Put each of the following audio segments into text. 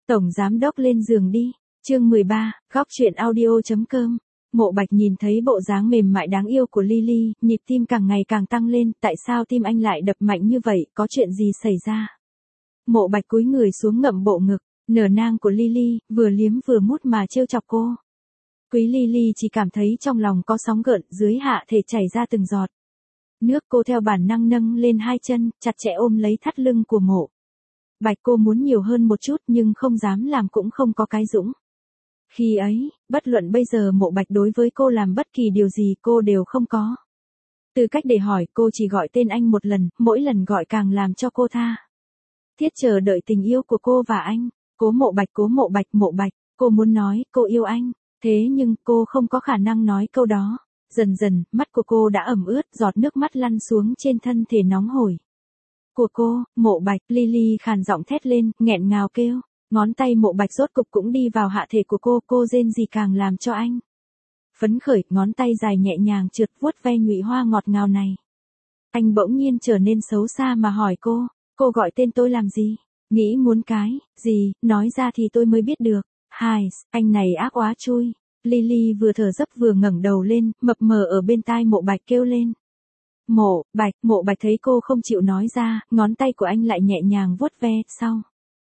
Tổng giám đốc lên giường đi. Chương 13, góc truyện audio.com. Mộ Bạch nhìn thấy bộ dáng mềm mại đáng yêu của Lily, nhịp tim càng ngày càng tăng lên, tại sao tim anh lại đập mạnh như vậy, có chuyện gì xảy ra? Mộ Bạch cúi người xuống ngậm bộ ngực, nở nang của Lily, vừa liếm vừa mút mà trêu chọc cô. Quý Lily chỉ cảm thấy trong lòng có sóng gợn, dưới hạ thể chảy ra từng giọt nước, cô theo bản năng nâng lên hai chân, chặt chẽ ôm lấy thắt lưng của Mộ Bạch. Cô muốn nhiều hơn một chút nhưng không dám làm, cũng không có cái dũng. Khi ấy, bất luận bây giờ Mộ Bạch đối với cô làm bất kỳ điều gì cô đều không có tư cách để hỏi, cô chỉ gọi tên anh một lần, mỗi lần gọi càng làm cho cô tha thiết chờ đợi tình yêu của cô và anh. Cố Mộ Bạch, cố Mộ Bạch, Mộ Bạch, cô muốn nói cô yêu anh, thế nhưng cô không có khả năng nói câu đó. Dần dần, mắt của cô đã ẩm ướt, giọt nước mắt lăn xuống trên thân thể nóng hổi của cô. Mộ Bạch, Lily khàn giọng thét lên, nghẹn ngào kêu. Ngón tay Mộ Bạch rốt cục cũng đi vào hạ thể của cô rên rỉ càng làm cho anh phấn khởi, ngón tay dài nhẹ nhàng trượt vuốt ve nhụy hoa ngọt ngào này. Anh bỗng nhiên trở nên xấu xa mà hỏi cô gọi tên tôi làm gì? Nghĩ muốn cái gì, nói ra thì tôi mới biết được. Hai, anh này ác quá chui. Lily vừa thở dấp vừa ngẩng đầu lên, mập mờ ở bên tai Mộ Bạch kêu lên. Mộ Bạch thấy cô không chịu nói ra, ngón tay của anh lại nhẹ nhàng vuốt ve, sau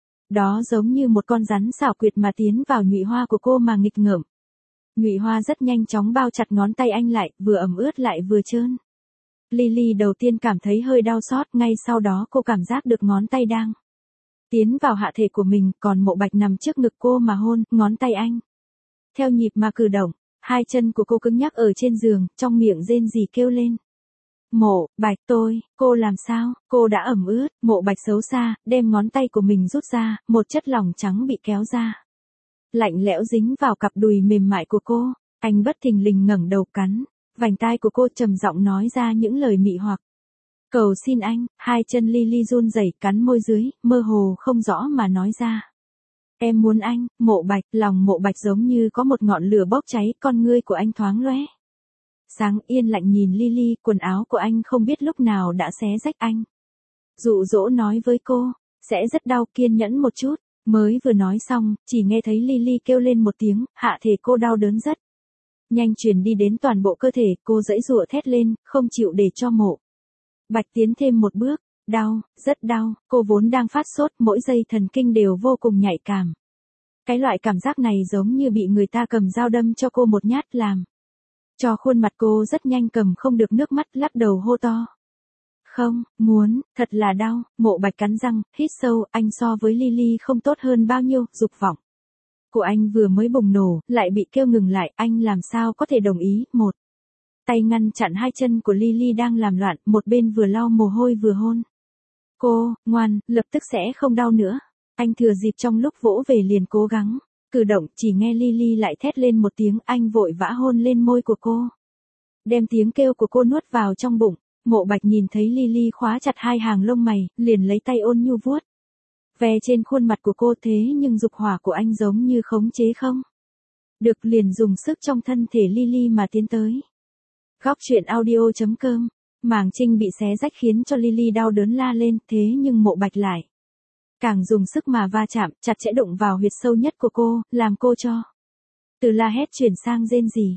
đó giống như một con rắn xảo quyệt mà tiến vào nhụy hoa của cô mà nghịch ngợm. Nhụy hoa rất nhanh chóng bao chặt ngón tay anh lại, vừa ẩm ướt lại vừa trơn. Lily đầu tiên cảm thấy hơi đau xót, ngay sau đó cô cảm giác được ngón tay đang tiến vào hạ thể của mình, còn Mộ Bạch nằm trước ngực cô mà hôn ngón tay anh. Theo nhịp mà cử động, hai chân của cô cứng nhắc ở trên giường, trong miệng rên rỉ kêu lên. Mộ Bạch, cô làm sao? Cô đã ẩm ướt. Mộ Bạch xấu xa, đem ngón tay của mình rút ra, một chất lỏng trắng bị kéo ra. Lạnh lẽo dính vào cặp đùi mềm mại của cô. Anh bất thình lình ngẩng đầu cắn vành tai của cô, trầm giọng nói ra những lời mị hoặc. Cầu xin anh. Hai chân Lily run rẩy, cắn môi dưới, mơ hồ không rõ mà nói ra. Em muốn anh. Mộ Bạch, lòng Mộ Bạch giống như có một ngọn lửa bốc cháy, con ngươi của anh thoáng lóe sáng, yên lạnh nhìn Lily, quần áo của anh không biết lúc nào đã xé rách. Anh dụ dỗ nói với cô, sẽ rất đau, kiên nhẫn một chút. Mới vừa nói xong, chỉ nghe thấy Lily kêu lên một tiếng, hạ thể cô đau đớn rất nhanh truyền đi đến toàn bộ cơ thể, cô giãy giụa thét lên, không chịu để cho Mộ Bạch tiến thêm một bước. Đau, rất đau, cô vốn đang phát sốt, mỗi giây thần kinh đều vô cùng nhạy cảm. Cái loại cảm giác này giống như bị người ta cầm dao đâm cho cô một nhát, làm cho khuôn mặt cô rất nhanh cầm không được nước mắt, lắc đầu hô to. Không, muốn, thật là đau. Mộ Bạch cắn răng, hít sâu, anh so với Lily không tốt hơn bao nhiêu, dục vọng của anh vừa mới bùng nổ, lại bị kêu ngừng lại, anh làm sao có thể đồng ý. Một tay ngăn chặn hai chân của Lily đang làm loạn, một bên vừa lau mồ hôi vừa hôn. Cô, ngoan, lập tức sẽ không đau nữa. Anh thừa dịp trong lúc vỗ về liền cố gắng cử động, chỉ nghe Lily lại thét lên một tiếng, anh vội vã hôn lên môi của cô, đem tiếng kêu của cô nuốt vào trong bụng. Mộ Bạch nhìn thấy Lily khóa chặt hai hàng lông mày, liền lấy tay ôn nhu vuốt ve trên khuôn mặt của cô, thế nhưng dục hỏa của anh giống như khống chế không được, liền dùng sức trong thân thể Lily mà tiến tới. Góc truyện audio.com. Màng trinh bị xé rách khiến cho Lily đau đớn la lên, thế nhưng Mộ Bạch lại càng dùng sức mà va chạm, chặt chẽ đụng vào huyệt sâu nhất của cô, làm cô cho từ la hét chuyển sang rên rỉ.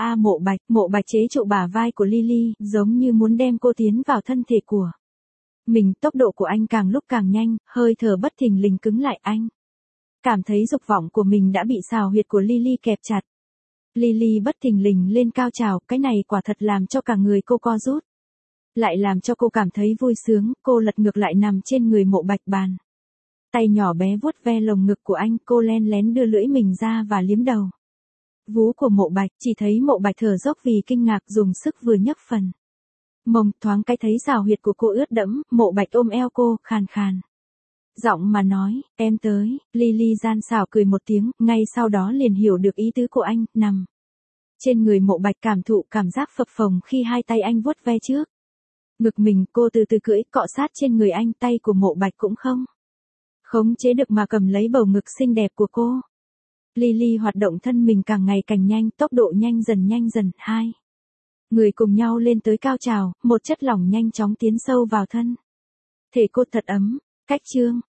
Mộ Bạch chế trụ bả vai của Lily, giống như muốn đem cô tiến vào thân thể của mình. Tốc độ của anh càng lúc càng nhanh, hơi thở bất thình lình cứng lại. Anh cảm thấy dục vọng của mình đã bị xào huyệt của Lily kẹp chặt. Lily bất thình lình lên cao trào, cái này quả thật làm cho cả người cô co rút, lại làm cho cô cảm thấy vui sướng. Cô lật ngược lại nằm trên người Mộ Bạch, bàn tay nhỏ bé vuốt ve lồng ngực của anh, cô len lén đưa lưỡi mình ra và liếm đầu vú của Mộ Bạch. Chỉ thấy Mộ Bạch thở dốc vì kinh ngạc, dùng sức vừa nhấc phần mông, thoáng cái thấy xào huyệt của cô ướt đẫm. Mộ Bạch ôm eo cô, khàn khàn giọng mà nói, em tới. Lily gian xảo cười một tiếng, ngay sau đó liền hiểu được ý tứ của anh, nằm trên người Mộ Bạch cảm thụ cảm giác phập phồng khi hai tay anh vuốt ve trước ngực mình. Cô từ từ cưỡi, cọ sát trên người anh, tay của Mộ Bạch cũng không khống chế được mà cầm lấy bầu ngực xinh đẹp của cô. Lily hoạt động thân mình càng ngày càng nhanh, tốc độ nhanh dần. Hai người cùng nhau lên tới cao trào, một chất lỏng nhanh chóng tiến sâu vào thân thể cô thật ấm. Cách chương